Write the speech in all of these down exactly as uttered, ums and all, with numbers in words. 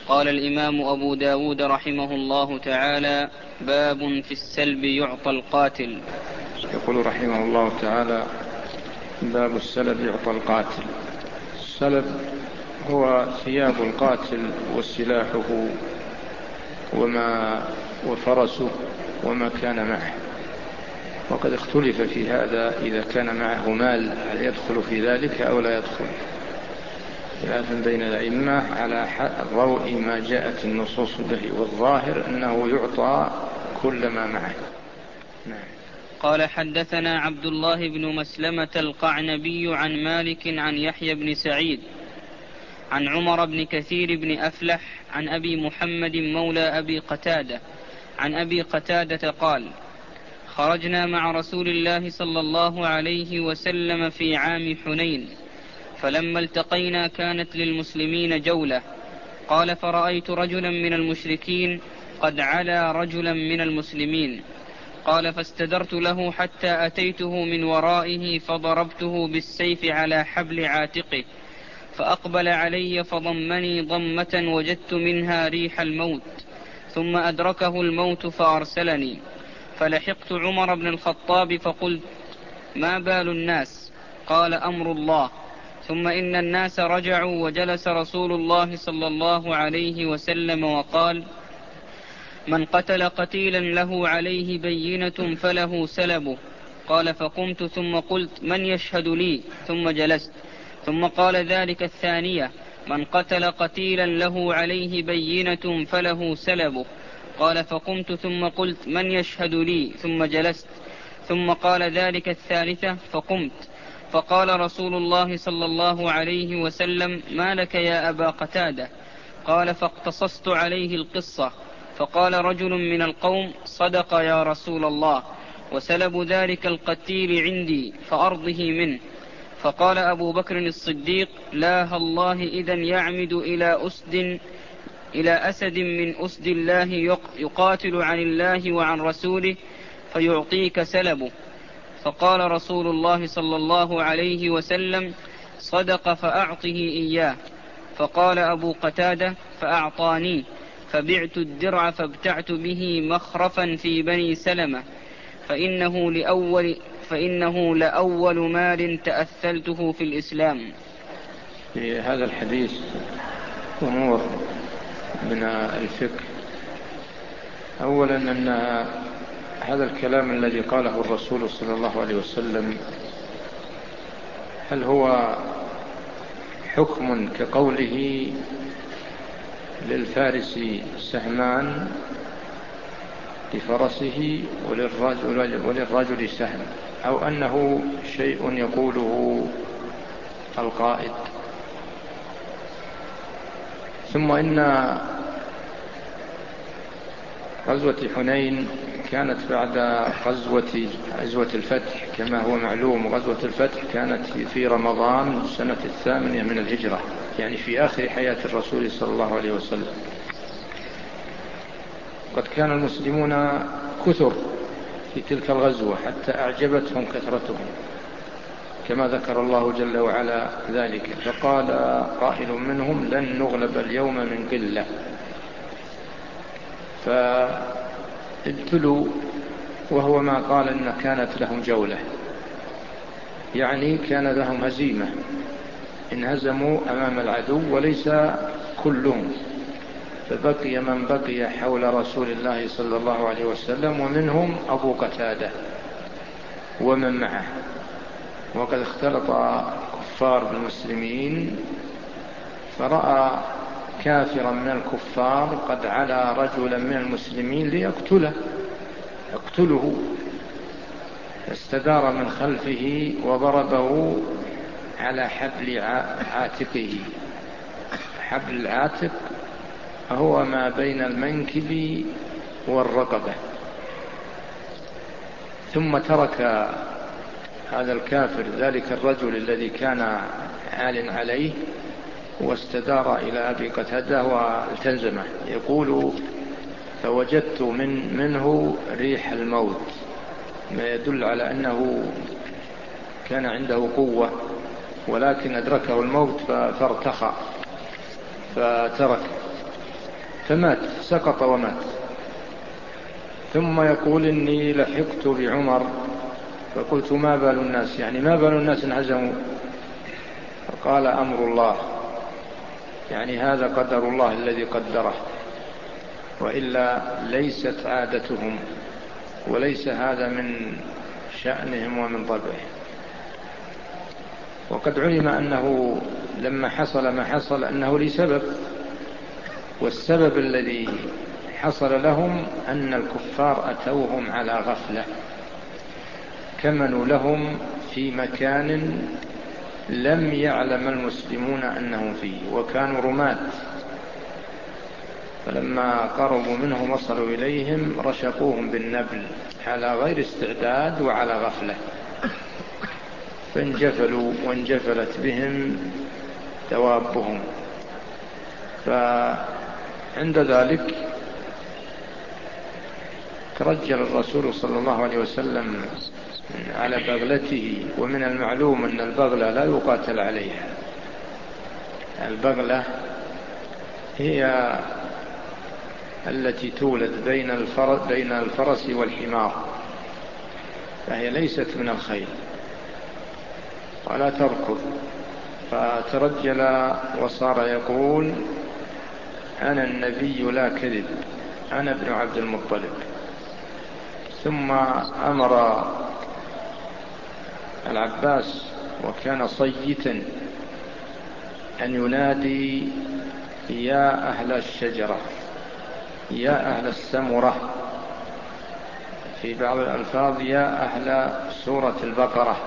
قال الإمام أبو داود رحمه الله تعالى: باب في السلب يعطى القاتل. يقول رحمه الله تعالى: باب السلب يعطى القاتل. السلب هو ثياب القاتل وسلاحه وما وفرسه وما كان معه، وقد اختلف في هذا إذا كان معه مال هل يدخل في ذلك أو لا يدخل، خلاف بين الأئمة على ضوء ما جاءت النصوص به، والظاهر أنه يعطى كل ما معه. نعم. قال: حدثنا عبد الله بن مسلمة القعنبي عن مالك عن يحيى بن سعيد عن عمر بن كثير بن أفلح عن أبي محمد مولى أبي قتادة عن أبي قتادة قال: خرجنا مع رسول الله صلى الله عليه وسلم في عام حنين، فلما التقينا كانت للمسلمين جولة. قال: فرأيت رجلا من المشركين قد علا رجلا من المسلمين. قال: فاستدرت له حتى أتيته من ورائه فضربته بالسيف على حبل عاتقه، فأقبل علي فضمني ضمة وجدت منها ريح الموت، ثم أدركه الموت فأرسلني، فلحقت عمر بن الخطاب فقلت: ما بال الناس؟ قال: أمر الله. ثم إن الناس رجعوا، وجلس رسول الله صلى الله عليه وسلم وقال: من قتل قتيلا له عليه بينة فله سلبه. قال: فقمت ثم قلت: من يشهد لي؟ ثم جلست. ثم قال ذلك الثانية: من قتل قتيلا له عليه بينة فله سلبه. قال: فقمت ثم قلت: من يشهد لي؟ ثم جلست. ثم قال ذلك الثالثة فقمت. فقال رسول الله صلى الله عليه وسلم: ما لك يا أبا قتادة؟ قال: فاقتصصت عليه القصة. فقال رجل من القوم: صدق يا رسول الله، وسلب ذلك القتيل عندي فأرضه منه. فقال أبو بكر الصديق: لا الله إذا يعمد إلى أسد إلى أسد من أسد الله يقاتل عن الله وعن رسوله فيعطيك سلبه. فقال رسول الله صلى الله عليه وسلم: صدق فأعطه إياه. فقال أبو قتادة: فأعطانيه، فبعت الدرع فابتعت به مخرفا في بني سلمة، فإنه لأول, فإنه لأول مال تأثلته في الإسلام. في هذا الحديث أمور من الفقه. أولا أن هذا الكلام الذي قاله الرسول صلى الله عليه وسلم هل هو حكم كقوله للفارس سهمان لفرسه وللرجل, وللرجل سهم، أو أنه شيء يقوله القائد؟ ثم إن غزوة حنين كانت بعد غزوة غزوة الفتح كما هو معلوم. غزوة الفتح كانت في رمضان سنة الثامنة من الهجرة، يعني في آخر حياة الرسول صلى الله عليه وسلم. قد كان المسلمون كثر في تلك الغزوة حتى أعجبتهم كثرتهم كما ذكر الله جل وعلا ذلك. فقال قائل منهم: لن نغلب اليوم من قلة. فابتلوا، وهو ما قال إن كانت لهم جولة، يعني كان لهم هزيمة، انهزموا أمام العدو وليس كلهم، فبقي من بقي حول رسول الله صلى الله عليه وسلم، ومنهم أبو قتادة ومن معه. وقد اختلط كفار بالمسلمين، فرأى كافرا من الكفار قد علا رجلا من المسلمين ليقتله يقتله فاستدار من خلفه وضربه على حبل عاتقه. حبل العاتق هو ما بين المنكب والرقبة. ثم ترك هذا الكافر ذلك الرجل الذي كان عال عليه واستدار إلى أبي قتادة والتزمه. يقول: فوجدت من منه ريح الموت، ما يدل على أنه كان عنده قوة، ولكن أدركه الموت فارتخى فترك. فمات، سقط ومات. ثم يقول إني لحقت بعمر فقلت ما بال الناس، يعني ما بال الناس انهزموا؟ فقال أمر الله، يعني هذا قدر الله الذي قدره، وإلا ليست عادتهم وليس هذا من شأنهم ومن طبعهم. وقد علم أنه لما حصل ما حصل أنه لسبب، والسبب الذي حصل لهم أن الكفار أتوهم على غفلة، كمنوا لهم في مكان لم يعلم المسلمون أنهم فيه، وكانوا رماة، فلما قربوا منهم وصلوا إليهم رشقوهم بالنبل على غير استعداد وعلى غفلة، فانجفلوا وانجفلت بهم دوابهم. فعند ذلك ترجل الرسول صلى الله عليه وسلم على بغلته، ومن المعلوم أن البغلة لا يقاتل عليها. البغلة هي التي تولد بين الفرس, بين الفرس والحمار، فهي ليست من الخيل ولا تركض. فترجل وصار يقول أنا النبي لا كذب، أنا ابن عبد المطلب. ثم أمر العباس وكان صيتا أن ينادي يا أهل الشجرة، يا أهل السمرة، في بعض الألفاظ يا أهل سورة البقرة.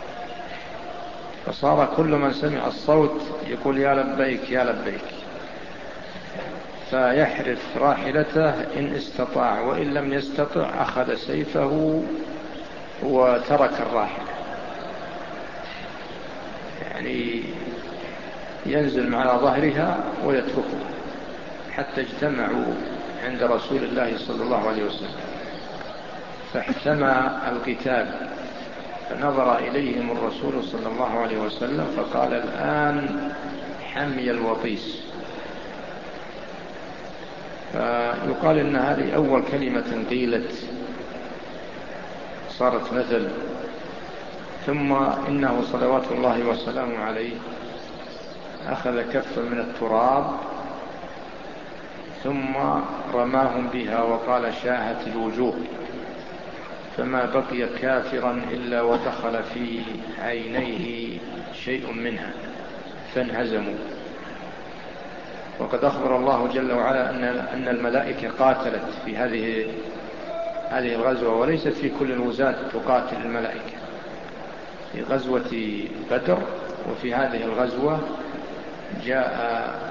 فصار كل من سمع الصوت يقول يا لبيك يا لبيك، فيحرث راحلته إن استطاع، وإن لم يستطع أخذ سيفه وترك الراحلة، يعني ينزل على ظهرها ويتركه، حتى اجتمعوا عند رسول الله صلى الله عليه وسلم فاحتمى القتال. فنظر إليهم الرسول صلى الله عليه وسلم فقال الآن حمي الوطيس. فيقال إن هذه أول كلمة قيلت صارت مثل. ثم إنه صلوات الله وسلامه عليه أخذ كفا من التراب ثم رماهم بها وقال شاهت الوجوه، فما بقي كافرا إلا ودخل في عينيه شيء منها فانهزموا. وقد أخبر الله جل وعلا أن الملائكة قاتلت في هذه هذه الغزوة، وليست في كل الغزاة تقاتل الملائكة، في غزوة بدر وفي هذه الغزوة جاء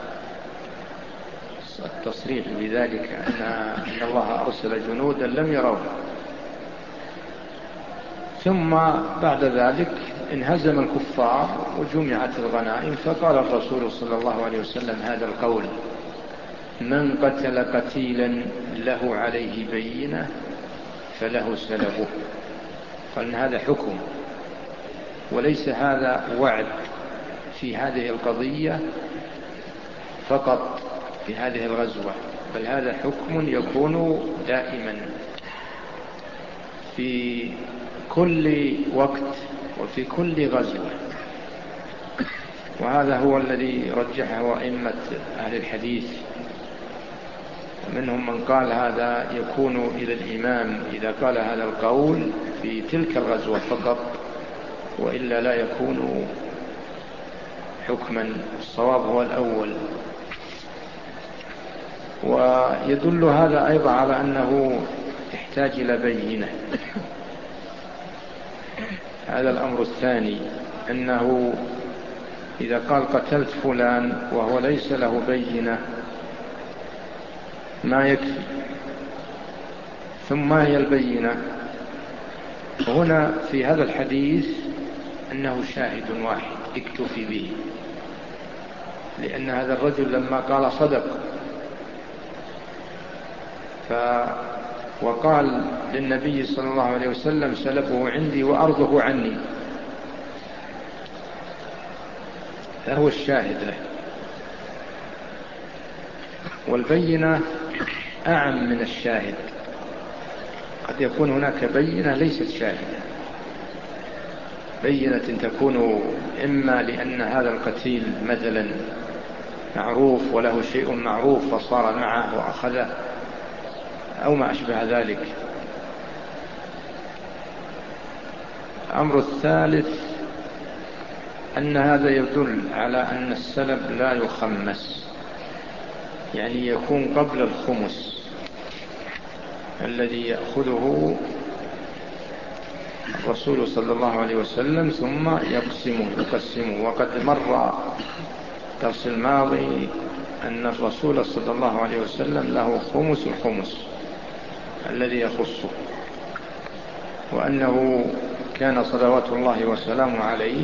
التصريح بذلك أن الله أرسل جنودا لم يروها. ثم بعد ذلك انهزم الكفار وجمعت الغنائم، فقال الرسول صلى الله عليه وسلم هذا القول: من قتل قتيلا له عليه بينة فله سلبه. قال هذا حكم، وليس هذا وعد في هذه القضية فقط في هذه الغزوة، بل هذا حكم يكون دائما في كل وقت وفي كل غزوة. وهذا هو الذي رجحه أئمة أهل الحديث، ومنهم من قال هذا يكون إلى الإمام إذا قال هذا القول في تلك الغزوة فقط، وإلا لا يكون حكما. الصواب هو الأول. ويدل هذا أيضا على أنه يحتاج إلى بينة. هذا الأمر الثاني، أنه إذا قال قتلت فلان وهو ليس له بينة ما يكفي. ثم هي البينة هنا في هذا الحديث أنه شاهد واحد اكتفي به، لأن هذا الرجل لما قال صدق ف وقال للنبي صلى الله عليه وسلم سلبه عندي وأرضه عني، فهو الشاهد له. والبينة أعم من الشاهد. قد يكون هناك بينة ليست شاهدة، بينة تكون إما لأن هذا القتيل مثلا معروف وله شيء معروف فصار معه وأخذه أو ما أشبه ذلك. الأمر الثالث أن هذا يدل على أن السلب لا يخمس، يعني يكون قبل الخمس الذي يأخذه الرسول صلى الله عليه وسلم ثم يقسمه يقسمه وقد مر درس الماضي أن الرسول صلى الله عليه وسلم له خمس الخمس الذي يخصه، وأنه كان صلوات الله وسلامه عليه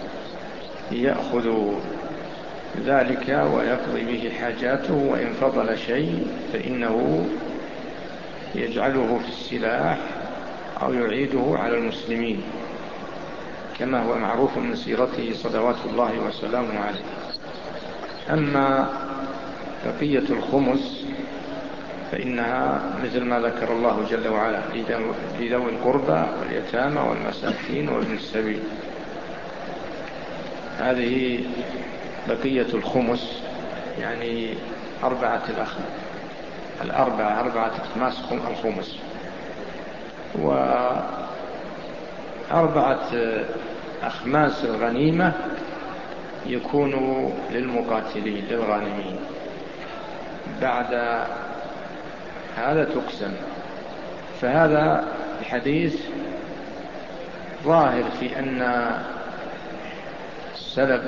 يأخذ ذلك ويقضي به حاجاته، وإن فضل شيء فإنه يجعله في السلاح أو يعيده على المسلمين كما هو معروف من سيرته صلوات الله وسلامه عليه. أما بقية الخمس فإنها مثل ما ذكر الله جل وعلا لذوي القربى واليتامى والمساكين وابن السبيل. هذه بقية الخمس، يعني أربعة الأخ الأربعة أربعة أخماس الخمس، وأربعة أخماس الغنيمة يكون للمقاتلين للغانمين. بعد هذا تقسم. فهذا الحديث ظاهر في أن السلب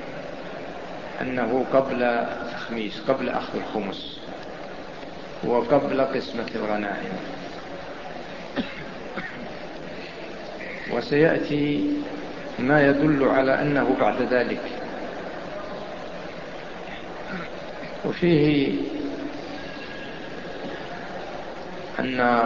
أنه قبل تخميس، قبل أخذ الخمس وقبل قسمة الغنائم. وسيأتي ما يدل على أنه بعد ذلك. وفيه أن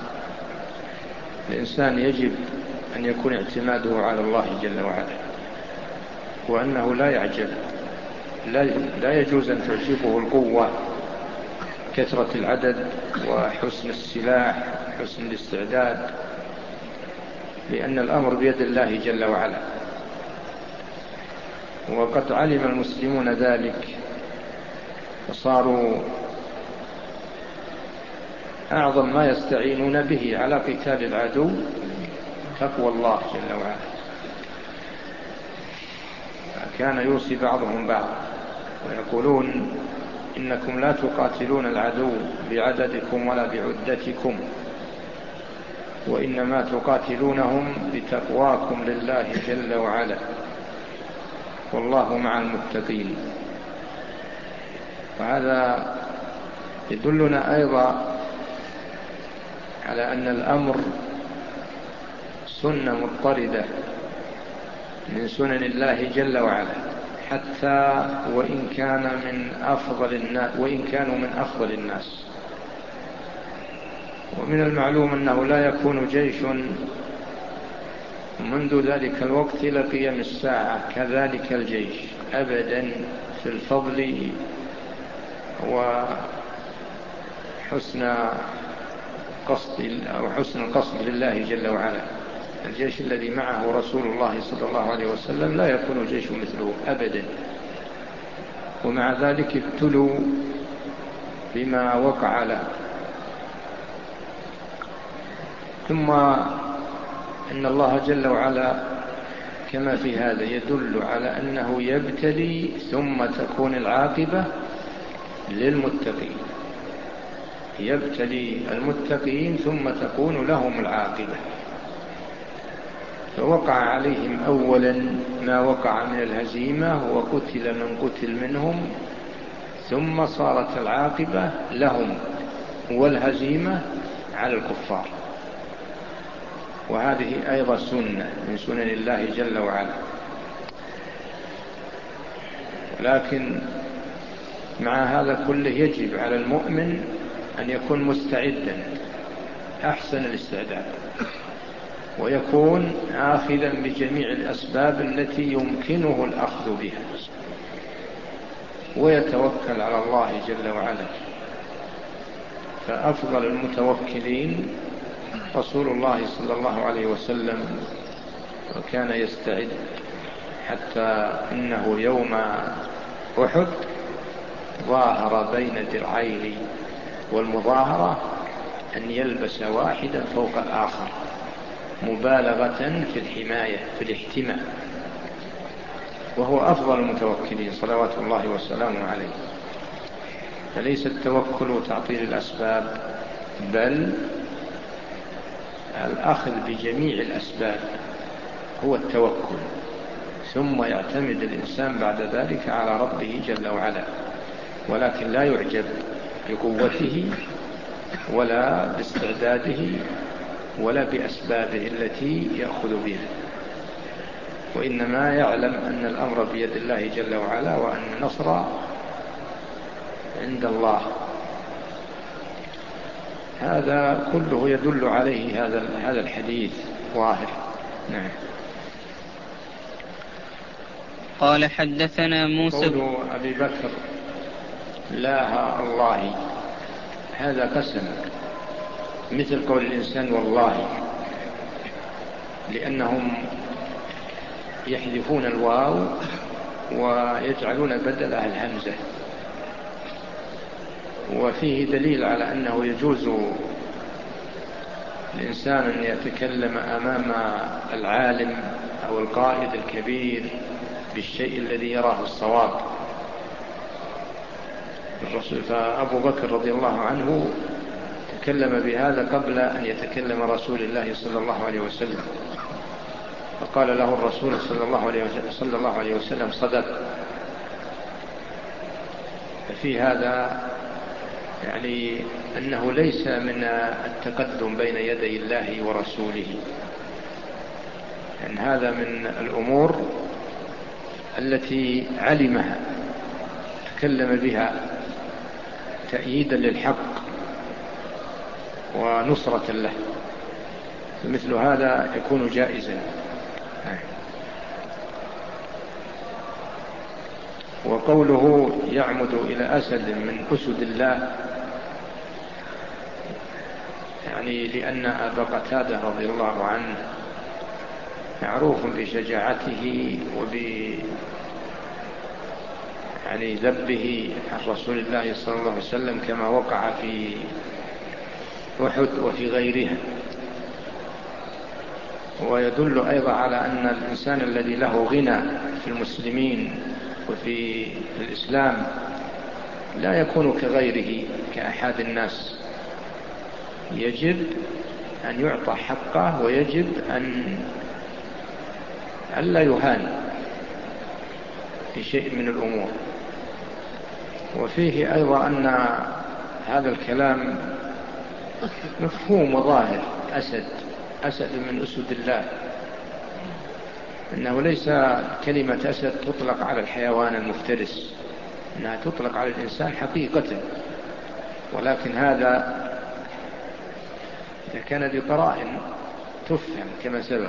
الإنسان يجب أن يكون اعتماده على الله جل وعلا، وأنه لا يعجب، لا, لا يجوز أن تعجبه القوة، كثرة العدد وحسن السلاح حسن الاستعداد، لأن الأمر بيد الله جل وعلا. وقد علم المسلمون ذلك فصاروا أعظم ما يستعينون به على قتال العدو تقوى الله جل وعلا. كان يوصي بعضهم بعض ويقولون إنكم لا تقاتلون العدو بعددكم ولا بعدتكم، وإنما تقاتلونهم بتقواكم لله جل وعلا، والله مع المتقين. وهذا يدلنا أيضا على أن الأمر سنة مضطردة من سنن الله جل وعلا، حتى وإن كان من أفضل الناس وإن كانوا من أفضل الناس. ومن المعلوم أنه لا يكون جيش منذ ذلك الوقت إلى قيام الساعة كذلك الجيش أبدا في الفضل وحسن قصد أو حسن القصد لله جل وعلا. الجيش الذي معه رسول الله صلى الله عليه وسلم لا يكون جيش مثله أبدا، ومع ذلك ابتلوا بما وقع له. ثم إن الله جل وعلا كما في هذا يدل على أنه يبتلي ثم تكون العاقبة للمتقين، يبتلي المتقين ثم تكون لهم العاقبة. فوقع عليهم أولا ما وقع من الهزيمة وقتل من قتل منهم، ثم صارت العاقبة لهم والهزيمة على الكفار. وهذه أيضا سنة من سنن الله جل وعلا. لكن مع هذا كله يجب على المؤمن أن يكون مستعدا أحسن الاستعداد، ويكون آخذا بجميع الأسباب التي يمكنه الأخذ بها. ويتوكل على الله جل وعلا. فأفضل المتوكلين رسول الله صلى الله عليه وسلم، وكان يستعد حتى إنه يوم أحد ظاهر بين درعين، والمظاهرة أن يلبس واحدا فوق الآخر مبالغة في الحماية في الاحتماء، وهو أفضل المتوكلين صلوات الله وسلامه عليه. فليس التوكل تعطيل الأسباب، بل الأخذ بجميع الأسباب هو التوكل، ثم يعتمد الإنسان بعد ذلك على ربه جل وعلا، ولكن لا يعجب بقوته ولا باستعداده ولا بأسبابه التي يأخذ بها، وإنما يعلم أن الأمر بيد الله جل وعلا، وأن النصر عند الله. هذا كله يدل عليه هذا هذا الحديث ظاهر. نعم. قال حدثنا موسى. قول أبي بكر لا الله، هذا قسم مثل قول الإنسان والله، لأنهم يحذفون الواو ويجعلون بدلها الهمزة، وفيه دليل على أنه يجوز الإنسان أن يتكلم أمام العالم أو القائد الكبير بالشيء الذي يراه الصواب. فأبو بكر رضي الله عنه تكلم بهذا قبل أن يتكلم رسول الله صلى الله عليه وسلم، فقال له الرسول صلى الله عليه وسلم, صلى الله عليه وسلم صدق. ففي هذا يعني أنه ليس من التقدم بين يدي الله ورسوله، يعني هذا من الأمور التي علمها تكلم بها تأييدا للحق ونصرة له، فمثل هذا يكون جائزا. وقوله يعمد إلى أسد من أسد الله، يعني لأن أبا قتادة رضي الله عنه معروف بشجاعته وب يعني ذبه عن رسول الله صلى الله عليه وسلم، كما وقع في أحد وفي غيرها. ويدل أيضا على أن الإنسان الذي له غنى في المسلمين وفي الإسلام لا يكون كغيره كأحد الناس، يجب أن يعطى حقه، ويجب أن ألا يهان في شيء من الأمور. وفيه أيضا أن هذا الكلام مفهوم وظاهر. أسد أسد من أسد الله، إنه ليس كلمة أسد تطلق على الحيوان المفترس، إنها تطلق على الإنسان حقيقة، ولكن هذا إذا كان بقرائن تفهم كما سبق.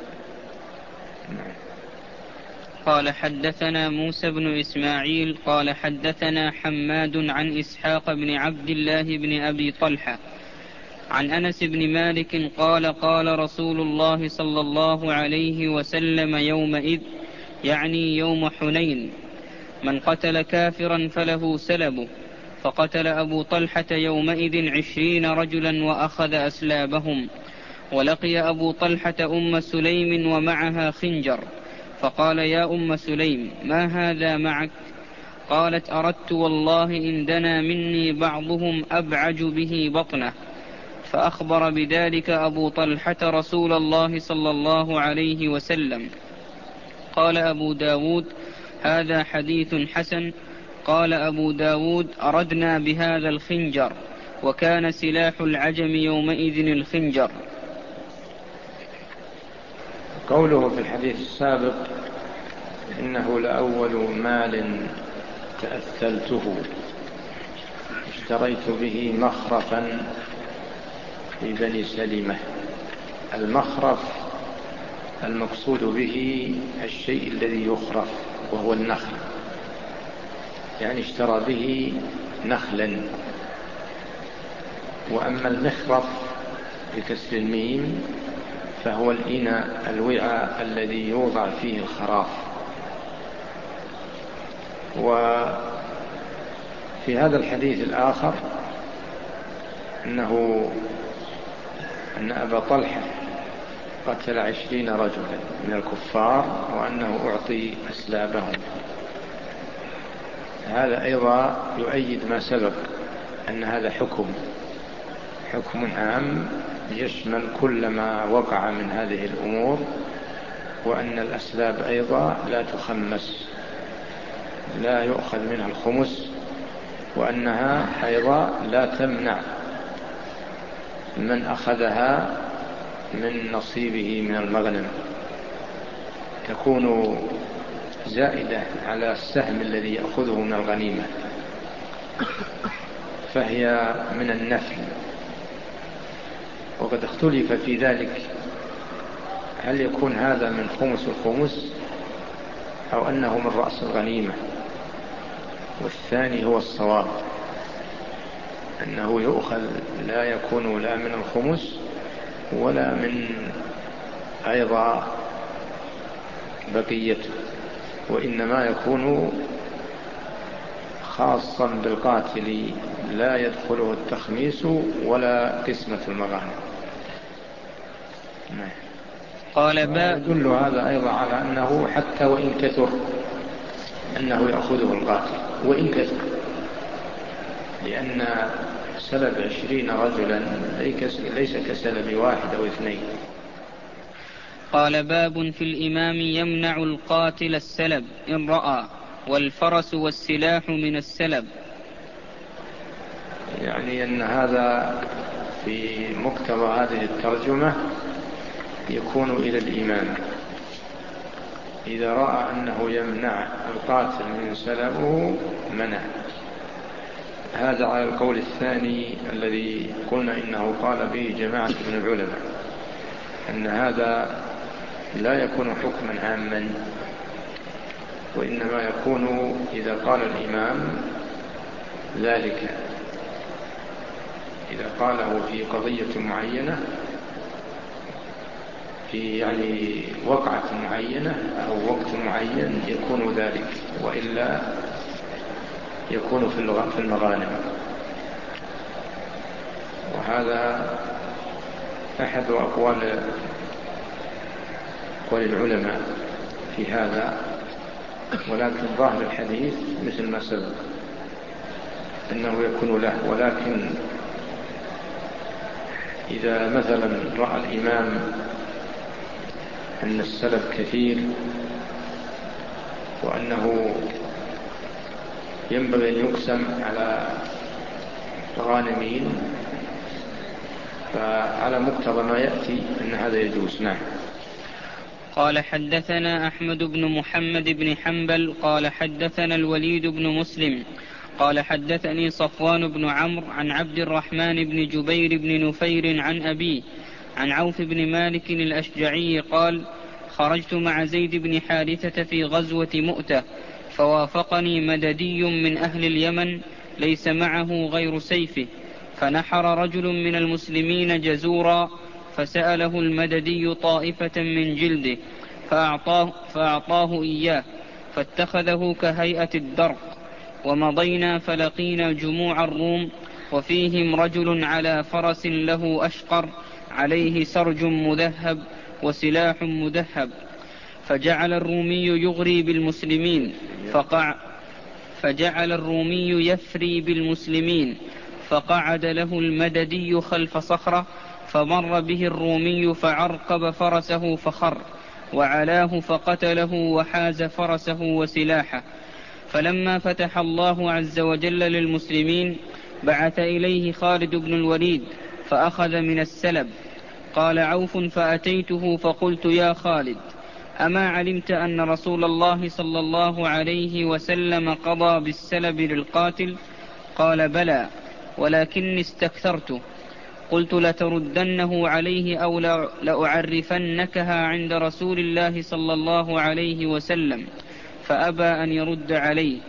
قال حدثنا موسى بن إسماعيل قال حدثنا حماد عن إسحاق بن عبد الله بن أبي طلحة عن أنس بن مالك قال قال رسول الله صلى الله عليه وسلم يومئذ، يعني يوم حنين: من قتل كافرا فله سلبه. فقتل أبو طلحة يومئذ عشرين رجلا وأخذ أسلابهم. ولقي أبو طلحة أم سليم ومعها خنجر، فقال: يا أم سليم، ما هذا معك؟ قالت: أردت والله إن دنا مني بعضهم أبعج به بطنه. فأخبر بذلك أبو طلحة رسول الله صلى الله عليه وسلم. قال أبو داود: هذا حديث حسن. قال أبو داود: أردنا بهذا الخنجر، وكان سلاح العجم يومئذ الخنجر. قوله في الحديث السابق إنه لأول مال تأثلته اشتريت به مخرفا في بني سلمة. المخرف المقصود به الشيء الذي يخرف، وهو النخل. يعني اشترى به نخلا. وأما المخرف بكسر الميم فهو الإناء الوعاء الذي يوضع فيه الخراف. وفي هذا الحديث الآخر أنه أن أبا طلحة قتل عشرين رجلا من الكفار وأنه أعطي أسلابهم. هذا أيضا يؤيد ما سبق أن هذا حكم حكم عام يشمل كل ما وقع من هذه الأمور، وأن الأسلاب أيضا لا تخمس، لا يؤخذ منها الخمس، وأنها أيضا لا تمنع من أخذها من نصيبه من المغنم، تكون زائدة على السهم الذي يأخذه من الغنيمة، فهي من النفل. وقد اختلف في ذلك، هل يكون هذا من خمس الخمس أو أنه من رأس الغنيمة؟ والثاني هو الصواب، أنه يؤخذ لا يكون لا من الخمس ولا من أيضا بقيته، وإنما يكون خاصا بالقاتل لا يدخله التخميس ولا قسمة المغانم. قال باب يدل هذا أيضا على أنه حتى وإن كثر أنه يأخذه القاتل وإن كثر، لأن سلب عشرين رجلا ليس كسلب واحد أو اثنين. قال باب في الإمام يمنع القاتل السلب إن رأى، والفرس والسلاح من السلب. يعني أن هذا في مقتضى هذه الترجمة يكون إلى الإمام إذا رأى أنه يمنع القاتل من سلبه منع. هذا على القول الثاني الذي قلنا إنه قال به جماعة من العلماء، أن هذا لا يكون حكما عاما، وإنما يكون إذا قال الإمام ذلك، إذا قاله في قضية معينة، في يعني وقعة معينة أو وقت معين يكون ذلك، وإلا يكون في المغانم. وهذا أحد أقوال أقوال العلماء في هذا، ولكن ظاهر الحديث مثل ما سبق أنه يكون له. ولكن إذا مثلا رأى الإمام أن السلب كثير وأنه ينبغي أن يقسم على الغانمين، فعلى مقتضى ما يأتي أن هذا يجوز. نعم. قال حدثنا أحمد بن محمد بن حنبل قال حدثنا الوليد بن مسلم قال حدثني صفوان بن عمرو عن عبد الرحمن بن جبير بن نفير عن أبيه عن عوف بن مالك الأشجعي قال: خرجت مع زيد بن حارثة في غزوة مؤتة، فوافقني مددي من أهل اليمن ليس معه غير سيفه، فنحر رجل من المسلمين جزورا، فسأله المددي طائفة من جلده فأعطاه, فأعطاه إياه، فاتخذه كهيئة الدرق. ومضينا فلقينا جموع الروم، وفيهم رجل على فرس له أشقر عليه سرج مذهب وسلاح مذهب، فجعل الرومي يغري بالمسلمين فقع فجعل الرومي يفري بالمسلمين فقعد له المددي خلف صخرة، فمر به الرومي فعرقب فرسه فخر، وعلاه فقتله وحاز فرسه وسلاحه. فلما فتح الله عز وجل للمسلمين بعث إليه خالد بن الوليد فأخذ من السلب. قال عوف: فأتيته فقلت: يا خالد، أما علمت أن رسول الله صلى الله عليه وسلم قضى بالسلب للقاتل؟ قال: بلى، ولكني استكثرته. قلت: لتردنه عليه أو لأعرفنكها عند رسول الله صلى الله عليه وسلم، فأبى أن يرد عليه.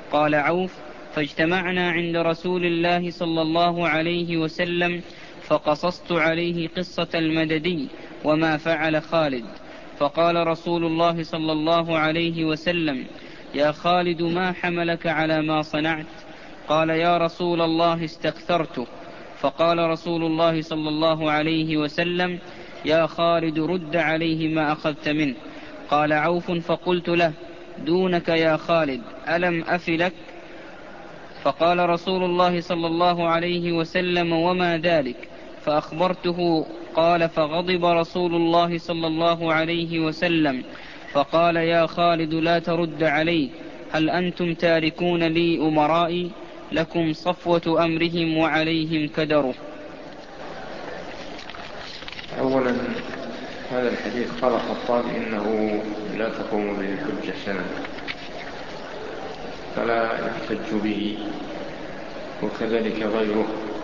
قال عوف: فاجتمعنا عند رسول الله صلى الله عليه وسلم فقصصت عليه قصة المددي وما فعل خالد، فقال رسول الله صلى الله عليه وسلم: يا خالد ما حملك على ما صنعت؟ قال: يا رسول الله استكثرته. فقال رسول الله صلى الله عليه وسلم: يا خالد رد عليه ما أخذت منه. قال عوف: فقلت له: دونك يا خالد، ألم أفلك؟ فقال رسول الله صلى الله عليه وسلم: وما ذلك؟ فأخبرته. قال: فغضب رسول الله صلى الله عليه وسلم فقال: يا خالد لا ترد عليه، هل أنتم تاركون لي أمرائي؟ لكم صفوة أمرهم وعليهم كدره. أولا هذا الحديث قال الخطاب إنه لا تقوم به الحجة سنة، فلا يحتج به، وكذلك غيره،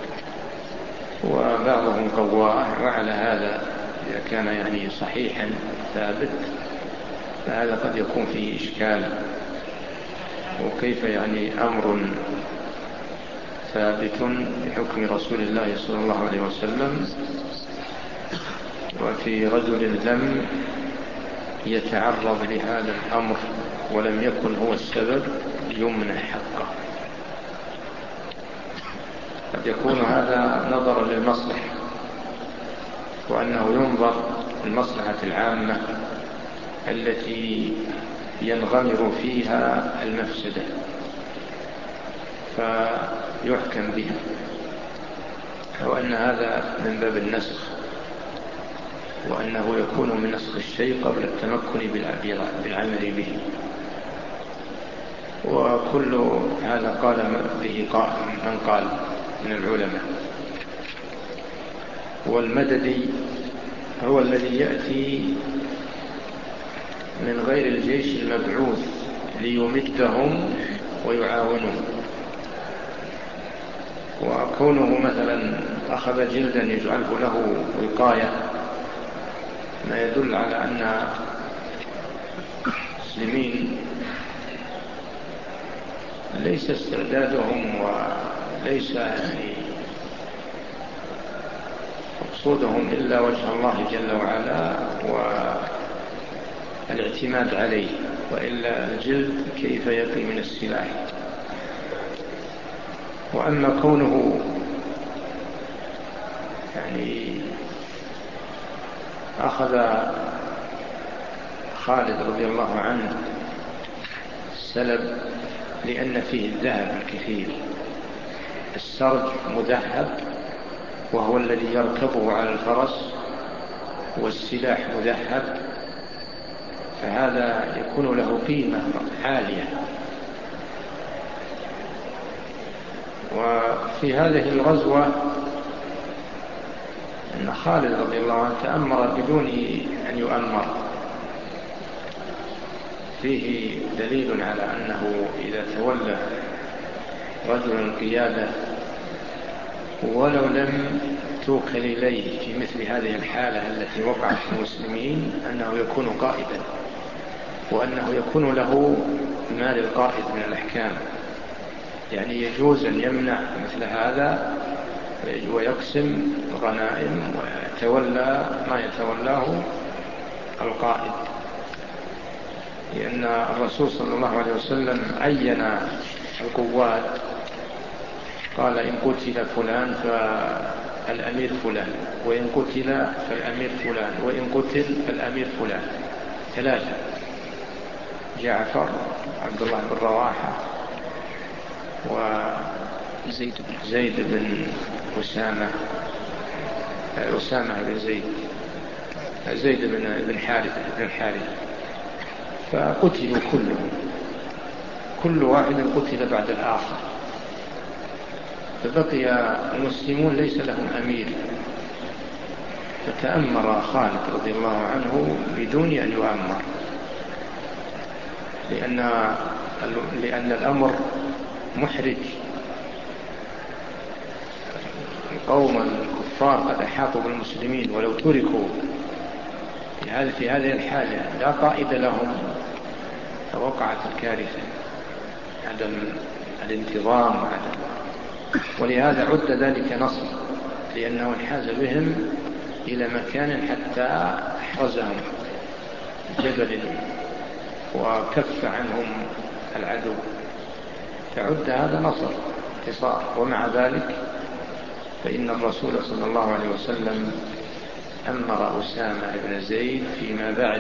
وبعضهم قواه. وعلى هذا إذا كان يعني صحيحا ثابت فهذا قد يكون فيه إشكال، وكيف يعني أمر ثابت بحكم رسول الله صلى الله عليه وسلم وفي رجل لم يتعرض لهذا الأمر ولم يكن هو السبب يمنع حقه. قد يكون هذا نظرا للمصلحة، وأنه ينظر المصلحة العامة التي ينغمر فيها المفسدة فيحكم بها، أو أن هذا من باب النسخ، وأنه يكون من نسخ الشيء قبل التمكن بالعمل به. وكل هذا قال به من قال من العلماء. والمددي هو الذي يأتي من غير الجيش المبعوث ليمدهم ويعاونهم. وكونه مثلا أخذ جلدا يجعله له وقاية ما يدل على أن المسلمين ليس استعدادهم وليس يعني مقصودهم إلا وجه الله جل وعلا والاعتماد عليه، وإلا الجلد كيف يقي من السلاح. وأما كونه يعني أخذ خالد رضي الله عنه السلب لأن فيه الذهب الكثير، السرج مذهب وهو الذي يركبه على الفرس، والسلاح مذهب، فهذا يكون له قيمة عالية. وفي هذه الغزوة أن خالد رضي الله عنه تأمر بدون أن يؤمر، فيه دليل على أنه إذا تولى رجل القيادة ولو لم توكل إليه في مثل هذه الحالة التي وقعت في المسلمين أنه يكون قائدا، وأنه يكون له ما للقائد من الأحكام. يعني يجوز أن يمنع مثل هذا ويقسم الغنائم ويتولى ما يتولاه القائد، لأن الرسول صلى الله عليه وسلم عين القوات، قال: إن قتل فلان فالأمير فلان، وإن قتل فالأمير فلان، وإن قتل فالأمير فلان. ثلاثة: جعفر، عبد الله بن رواحة، وزيد زيد بن أسامة أسامة بن زيد زيد بن حارثة بن حارثة فقتلوا كلهم، كل واحد قتل بعد الآخر، فبقي المسلمون ليس لهم أمير. فتأمر خالد رضي الله عنه بدون أن يؤمر، لأن لأن الأمر محرج. القوم الكفار قد أحاطوا بالمسلمين، ولو تركوا في هذه الحالة لا قائد لهم فوقعت الكارثة. عدم الانتظام عدم، ولهذا عد ذلك نصر، لأنه انحاز بهم إلى مكان حتى احرزهم جبل وكف عنهم العدو، فعد هذا نصر انتصار. ومع ذلك فإن الرسول صلى الله عليه وسلم أمر أسامة بن زيد فيما بعد،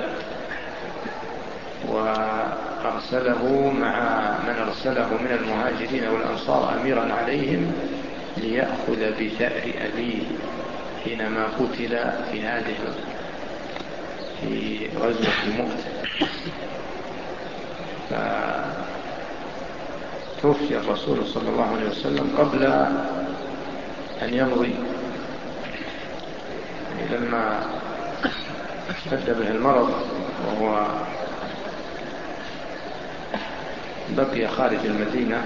وأرسله مع من أرسله من المهاجرين والأنصار أميرا عليهم ليأخذ بثأر أبيه حينما قتل في هذه في غزوة مؤتة. فتوفي الرسول صلى الله عليه وسلم قبل أن يمضي، يعني لما اشتد به المرض وهو بقي خارج المدينة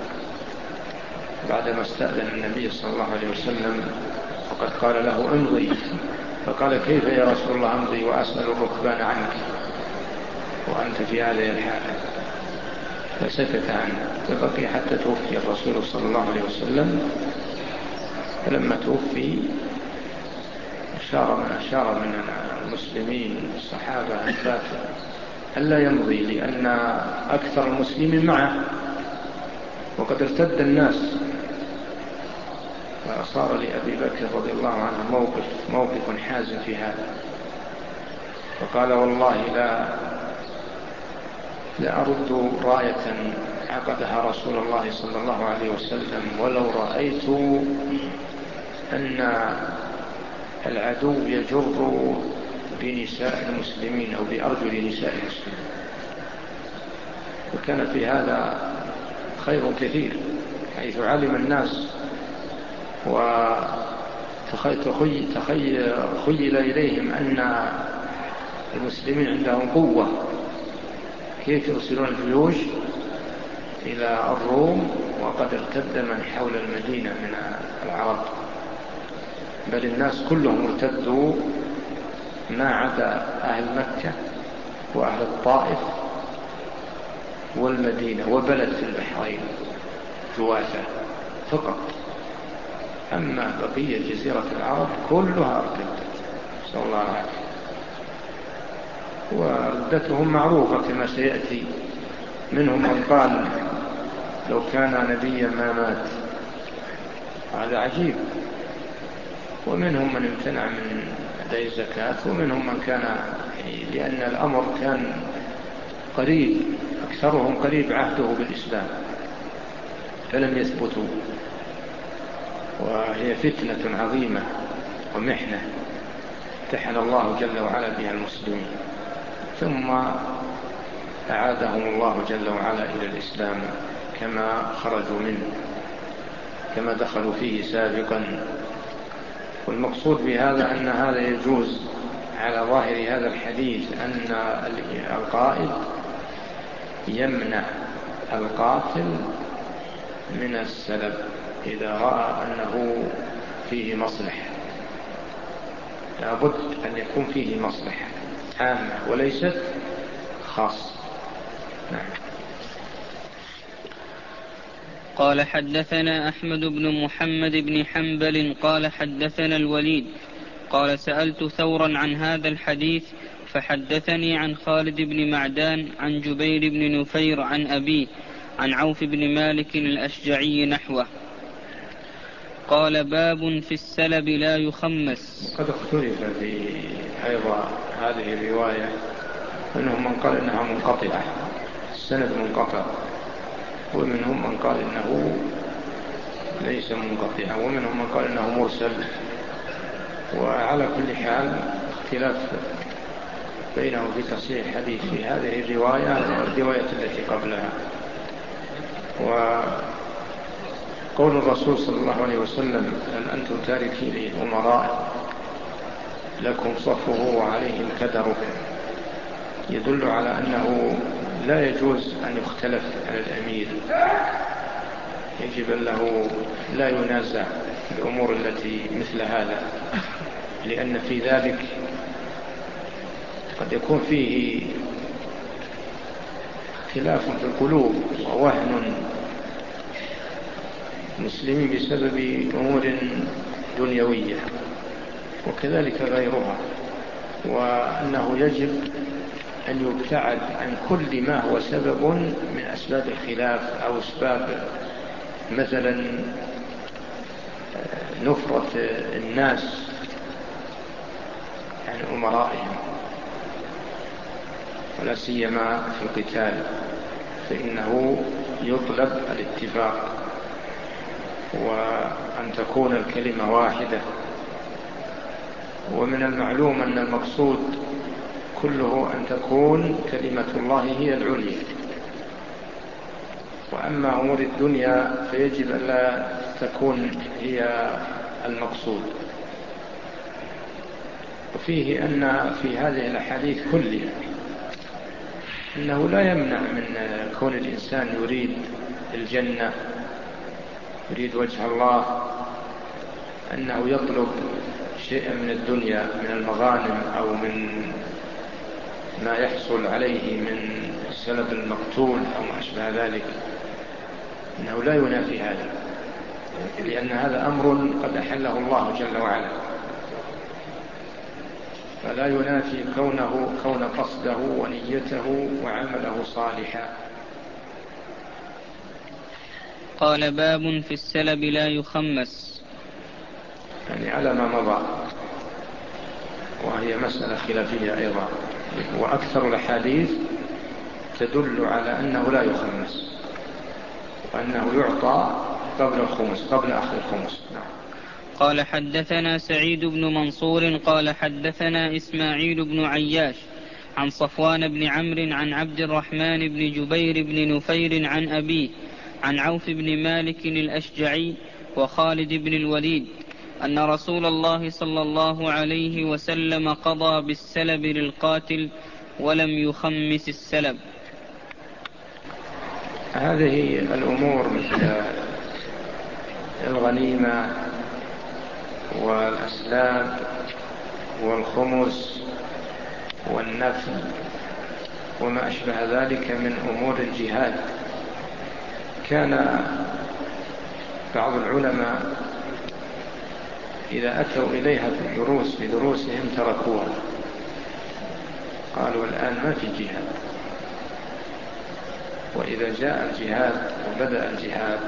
بعدما استأذن النبي صلى الله عليه وسلم، وقد قال له امضي، فقال كيف يا رسول الله امضي وأسأل الركبان عنك وأنت في هذه الحالة؟ فسكت عنه، فبقي حتى توفي الرسول صلى الله عليه وسلم. فلما توفي أشار من أشار من المسلمين الصحابة ألا يمضي، لأن أكثر المسلمين معه وقد ارتد الناس. فصار لأبي بكر رضي الله عنه موقف موقف حازم في هذا، فقال والله لا لا أرد راية عقدها رسول الله صلى الله عليه وسلم ولو رأيت أن العدو يجر بنساء المسلمين أو بأرجل نساء المسلمين. وكان في هذا خير كثير، حيث علم الناس وتخيل إليهم أن المسلمين عندهم قوة، كيف يرسلون الجيوش إلى الروم وقد ارتد من حول المدينة من العرب، بل الناس كلهم ارتدوا ما عدا أهل مكة وأهل الطائف والمدينة وبلد في البحرين جواسة فقط، أما بقية جزيرة العرب كلها ارتدت، نسأل الله العافية. وردتهم معروفة كما سيأتي، منهم من قال لو كان نبيا ما مات، هذا عجيب، ومنهم من امتنع من أداء الزكاة، ومنهم من كان، لأن الأمر كان قريب، أكثرهم قريب عهده بالإسلام فلم يثبتوا، وهي فتنة عظيمة ومحنة امتحن الله جل وعلا بها المسلمين، ثم أعادهم الله جل وعلا إلى الإسلام كما خرجوا منه، كما دخلوا فيه سابقا. والمقصود بهذا أن هذا يجوز على ظاهر هذا الحديث، أن القائد يمنع القاتل من السلب إذا رأى أنه فيه مصلحة، لابد أن يكون فيه مصلحة عامة وليست خاصة. نعم. قال حدثنا أحمد بن محمد بن حنبل قال حدثنا الوليد قال سألت ثورا عن هذا الحديث فحدثني عن خالد بن معدان عن جبير بن نفير عن أبيه عن عوف بن مالك الأشجعي نحوه. قال باب في السلب لا يخمس. قد اختلف في أيضا هذه الرواية، منهم من قال إنها منقطعة، السند منقطع، ومنهم من قال إنه ليس منقطعا، ومنهم من قال إنه مرسل. وعلى كل حال اختلاف بينهم في تصحيح الحديث في هذه الرواية والرواية التي قبلها. وقول الرسول صلى الله عليه وسلم هل أنتم تاركي للأمراء لكم صفه وعليهم كدره، يدل على أنه لا يجوز أن يختلف على الأمير، يجب له لا ينازع الأمور التي مثل هذا، لأن في ذلك قد يكون فيه اختلاف في القلوب ووهن المسلمين بسبب أمور دنيوية وكذلك غيرها، وأنه يجب أن يبتعد عن كل ما هو سبب من أسباب الخلاف أو أسباب مثلا نفرة الناس عن أمرائهم، ولا سيما في القتال، فإنه يطلب الاتفاق وأن تكون الكلمة واحدة. ومن المعلوم أن المقصود كله أن تكون كلمة الله هي العليا، وأما أمور الدنيا فيجب أن لا تكون هي المقصود. وفيه أن في هذه الأحاديث كلها أنه لا يمنع من كون الإنسان يريد الجنة، يريد وجه الله، أنه يطلب شيئا من الدنيا من المغانم أو من ما يحصل عليه من سلب المقتول أو ما أشبه ذلك، إنه لا ينافي هذا، لأن هذا أمر قد أحله الله جل وعلا، فلا ينافي كونه كون قصده ونيته وعمله صالحا. قال: باب في السلب لا يخمس، يعني على ما مضى، وهي مسألة خلافية أيضا، وأكثر الأحاديث تدل على أنه لا يخمس، وأنه يعطى قبل الخمس، قبل أخذ الخمس. نعم. قال: حدثنا سعيد بن منصور قال حدثنا إسماعيل بن عياش عن صفوان بن عمرو عن عبد الرحمن بن جبير بن نفير عن أبيه عن عوف بن مالك الأشجعي وخالد بن الوليد أن رسول الله صلى الله عليه وسلم قضى بالسلب للقاتل ولم يخمس السلب. هذه الأمور مثل الغنيمة والأسلاب والخمس والنفل وما أشبه ذلك من أمور الجهاد، كان بعض العلماء إذا أتوا إليها في الدروس في دروسهم تركوها، قالوا الآن ما في جهاد، وإذا جاء الجهاد وبدأ الجهاد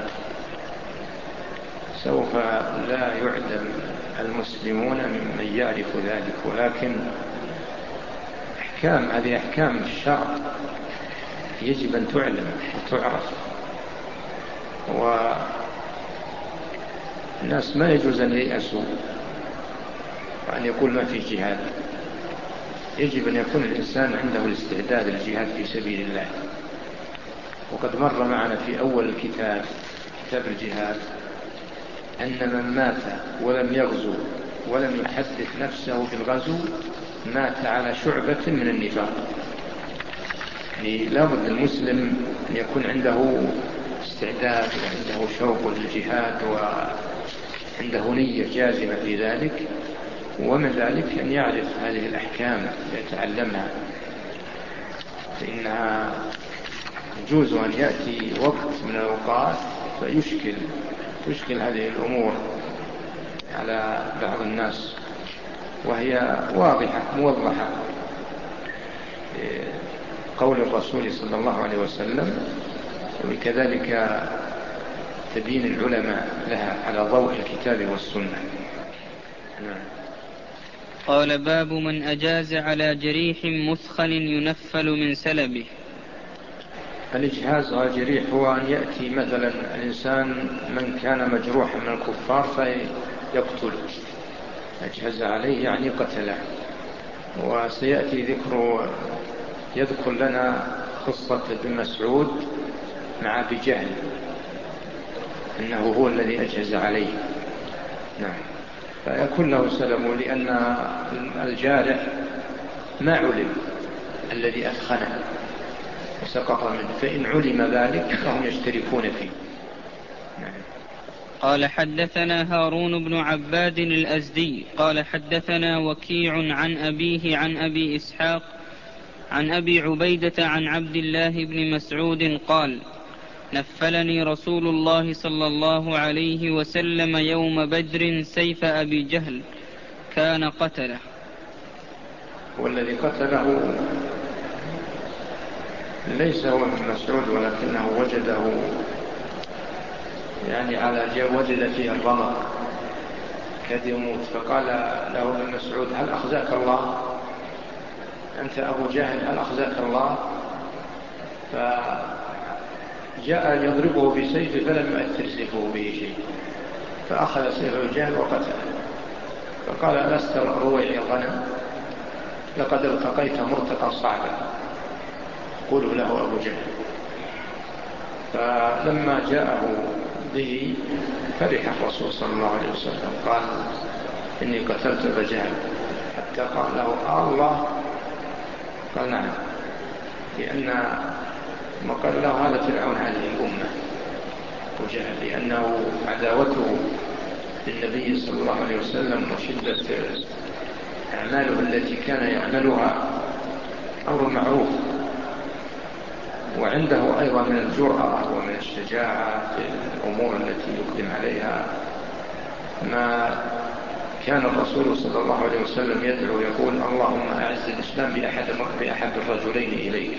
سوف لا يعلم المسلمون ممن يعرف ذلك، ولكن أحكام هذه أحكام الشرع يجب أن تعلم وتعرف، والناس ما يجوز أن ييأسوا وأن يقول ما في جهاد. يجب أن يكون الإنسان عنده الاستعداد للجهاد في سبيل الله. وقد مر معنا في أول الكتاب كتاب الجهاد أن من مات ولم يغزو ولم يحدث نفسه بالغزو مات على شعبة من النفاق. يعني لابد المسلم أن يكون عنده استعداد وعنده شوق للجهاد وعنده نية جازمة في ذلك، ومن ذلك أن يعرف هذه الأحكام ويتعلمها، فإنها يجوز أن يأتي وقت من الأوقات فيشكل تشكل هذه الأمور على بعض الناس، وهي واضحة موضحة قول الرسول صلى الله عليه وسلم، وكذلك تبين العلماء لها على ضوء الكتاب والسنة. قال: باب من أجاز على جريح مثخن ينفل من سلبه. الإجهاز على الجريح هو أن يأتي مثلا الإنسان من كان مجروحا من الكفار فيقتل، أجهز عليه يعني قتله. وسيأتي ذكر يذكر لنا قصة ابن مسعود مع أبي جهل إنه هو الذي أجهز عليه. نعم. فيكون له سلم، لأن الجارح ما علم الذي أثخنه وسقط منه، فإن علم ذلك فهم يشتركون فيه. نعم. قال: حدثنا هارون بن عباد الأزدي قال حدثنا وكيع عن أبيه عن أبي إسحاق عن أبي عبيدة عن عبد الله بن مسعود قال: نفلني رسول الله صلى الله عليه وسلم يوم بدر سيف أبي جهل كان قتله. والذي قتله ليس هو ابن مسعود، ولكنه وجده يعني على جاء وجد فيه الرمق كاد يموت، فقال له ابن مسعود: هل أخزاك الله؟ أنت أبو جهل، هل أخزاك الله؟ فجاء يضربه بسيفه فلم يؤثر سيفه به شيء، فأخذ سيف الجهل وقتله. فقال: ألست رويع الغنم؟ لقد ارتقيت مرتقا صعبا. قوله له أبو جهل. فلما جاءه به فرح الرسول صلى الله عليه وسلم، قال: إني قتلت أبا جهل. حتى قال له: آه الله؟ قال: نعم. لأن ما قال له هذا فرعون هذه الأمة أبو جهل، لأنه عداوته للنبي صلى الله عليه وسلم وشدة أعماله التي كان يعملها أمر معروف، وعنده أيضا من الجرأة ومن الشجاعة في الأمور التي يقدم عليها ما كان الرسول صلى الله عليه وسلم يدعو يقول: اللهم أعز الإسلام بأحد, بأحد الرجلين إليك،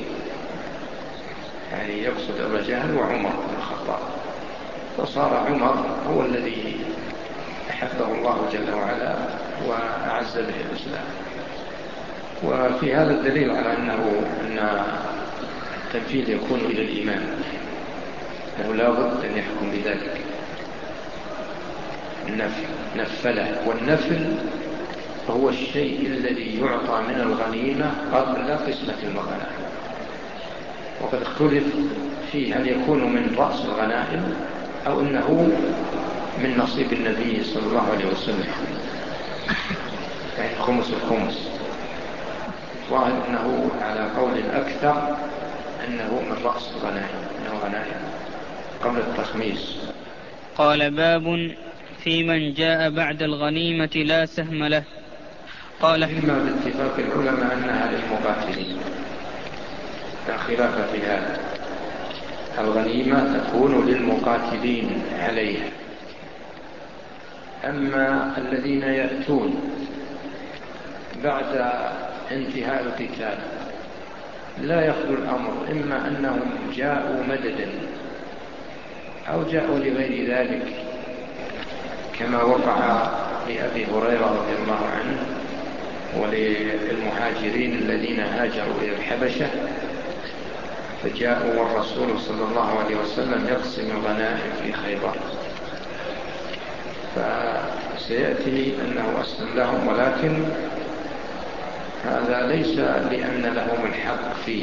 يعني يقصد أبا جهل وعمر بن الخطاب. فصار عمر هو الذي أحبه الله جل وعلا وأعز به الإسلام. وفي هذا الدليل على أنه أن التنفيذ يكون إلى الإمام، أنه لا بد أن يحكم بذلك. النفل نفله، والنفل هو الشيء الذي يعطى من الغنيمة قبل قسمة المغنم. وقد اختلف فيه هل يكون من رأس الغنائم أو أنه من نصيب النبي صلى الله عليه وسلم، يعني خمس الخمس. ظاهر أنه على قول الأكثر أنه من رأس الغنائم، أنه غنائم قبل التخميس. قال: باب في من جاء بعد الغنيمة لا سهم له. قال: إما باتفاق العلماء أنها للمقاتلين، لا خلاف في هذا. الغنيمة تكون للمقاتلين عليها. أما الذين يأتون بعد انتهاء القتال لا يخلو الأمر، إما أنهم جاءوا مددا أو جاءوا لغير ذلك، كما وقع لأبي هريرة رضي الله عنه وللمهاجرين الذين هاجروا إلى الحبشة فجاءوا والرسول صلى الله عليه وسلم يقسم الغنائم في خيبر، فسيأتي أنه أسلم لهم، ولكن هذا ليس لأن لهم الحق فيه،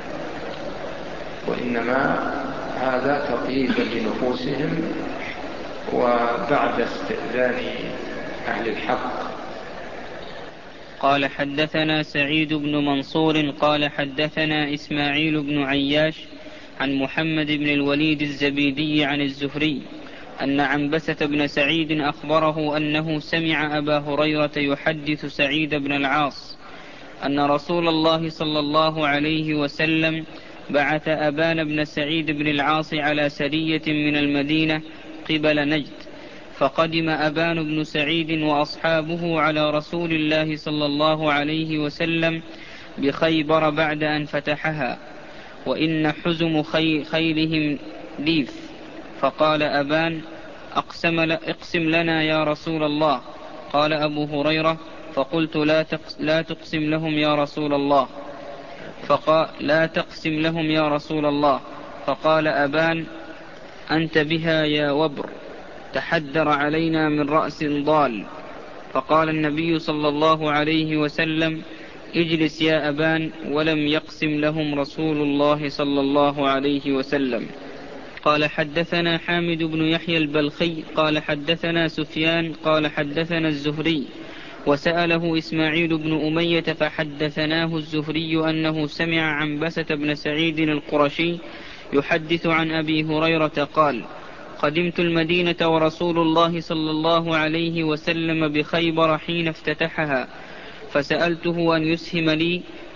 وإنما هذا تطييبا لنفوسهم وبعد استئذان أهل الحق. قال: حدثنا سعيد بن منصور قال حدثنا إسماعيل بن عياش عن محمد بن الوليد الزبيدي عن الزهري أن عنبسة بن سعيد أخبره أنه سمع أبا هريرة يحدث سعيد بن العاص أن رسول الله صلى الله عليه وسلم بعث أبان بن سعيد بن العاص على سرية من المدينة قبل نجد، فقدم أبان بن سعيد وأصحابه على رسول الله صلى الله عليه وسلم بخيبر بعد أن فتحها، وإن حزم خي خيلهم ليف. فقال أبان: أقسم, اقسم لنا يا رسول الله. قال أبو هريرة: فقلت: لا, لا تقسم لهم يا رسول الله. فقال: لا تقسم لهم يا رسول الله. فقال أبان: أنت بها يا وبر، تحدر علينا من رأس ضال. فقال النبي صلى الله عليه وسلم: اجلس يا أبان. ولم يقسم لهم رسول الله صلى الله عليه وسلم. قال: حدثنا حامد بن يحيى البلخي قال حدثنا سفيان قال حدثنا الزهري، وسأله إسماعيل بن أمية فحدثناه الزهري أنه سمع عنبسة بن سعيد القرشي يحدث عن أبي هريرة قال: قدمت المدينة ورسول الله صلى الله عليه وسلم بخيبر حين افتتحها، فسألته أن يسهم لي،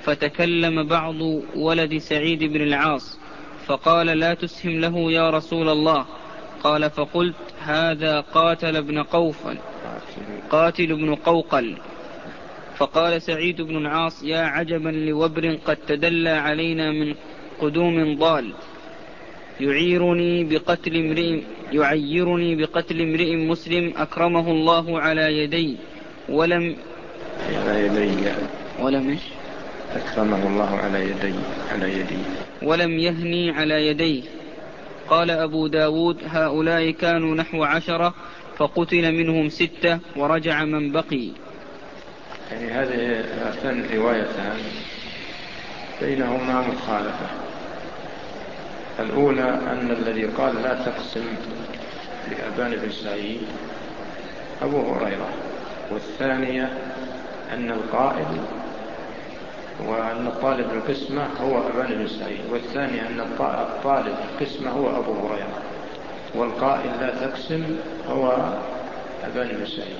فتكلم بعض ولد سعيد بن العاص فقال لا تسهم له يا رسول الله. قال فقلت هذا قاتل ابن قوفل قاتل ابن قوقل. فقال سعيد بن العاص يا عجبا لوبر قد تدلى علينا من قدوم ضال يعيرني بقتل امرئ يعيرني بقتل امرئ مسلم أكرمه الله على يدي ولم على يدي ولم أكرمه الله على يدي على يدي ولم يهني على يديه. قال أبو داود هؤلاء كانوا نحو عشرة فقتل منهم ستة ورجع من بقي. يعني هذه هاتان الروايتان بينهما مخالفة. الأولى أن الذي قال لا تقسم لأبان بن سعيد أبو هريرة، والثانية أن القائل وأن الطالب القسمة هو أبان بن سعيد، والثانية أن الطالب القسمة هو أبو هريرة، والقائل لا تقسم هو أبان بن سعيد.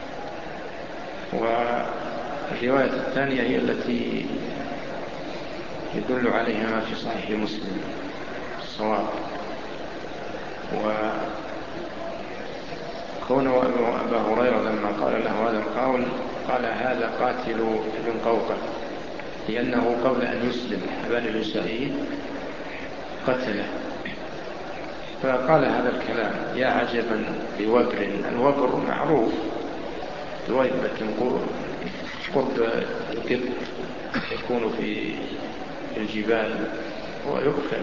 والرواية الثانية هي التي يدل عليها ما في صحيح مسلم الصواب. وكونه أبا هريرة لما قال له هذا القول قال هذا قاتل ابن قوقل، لأنه قبل أن يسلم أبان بن سعيد قتله، فقال هذا الكلام يا عجبا لوبر. الوبر معروف دويبة قرب القط يكون في الجبال ويؤكل.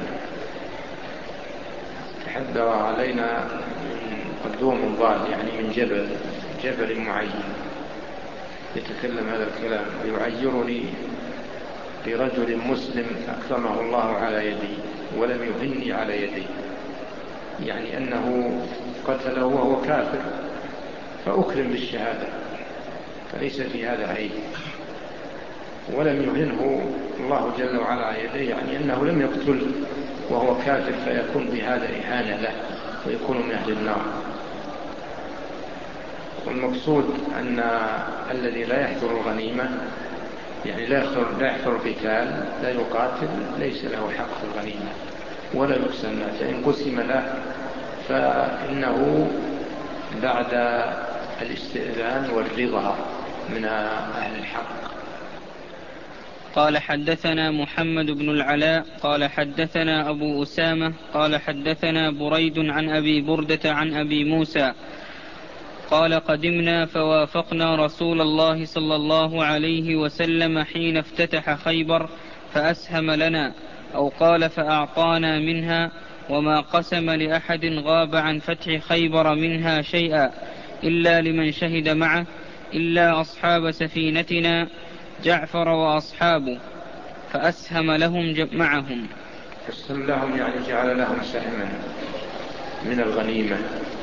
تحدث علينا من قدوم ضال يعني من جبل جبل معين يتكلم هذا الكلام ويعيرني برجل مسلم أكرمه الله على يدي ولم يهني على يدي، يعني أنه قتله وهو كافر فأكرم بالشهادة فليس في هذا عيب، ولم يهنه الله جل وعلا على يديه يعني أنه لم يقتل وهو كافر فيكون بهذا إهانة له ويكون من أهل النار. والمقصود أن الذي لا يحضر الغنيمة يعني لا يحضر, لا يحضر القتال لا يقاتل ليس له حق في الغنيمة ولا يقسم له، فإن قسم له فإنه بعد الاستئذان والرضا من أهل الحق. قال حدثنا محمد بن العلاء قال حدثنا أبو أسامة قال حدثنا بريد عن أبي بردة عن أبي موسى قال قدمنا فوافقنا رسول الله صلى الله عليه وسلم حين افتتح خيبر فأسهم لنا أو قال فأعطانا منها، وما قسم لأحد غاب عن فتح خيبر منها شيئا إلا لمن شهد معه إلا أصحاب سفينتنا جعفر وأصحابه فأسهم لهم معهم. أسهم لهم يعني جعل لهم سهما من الغنيمة،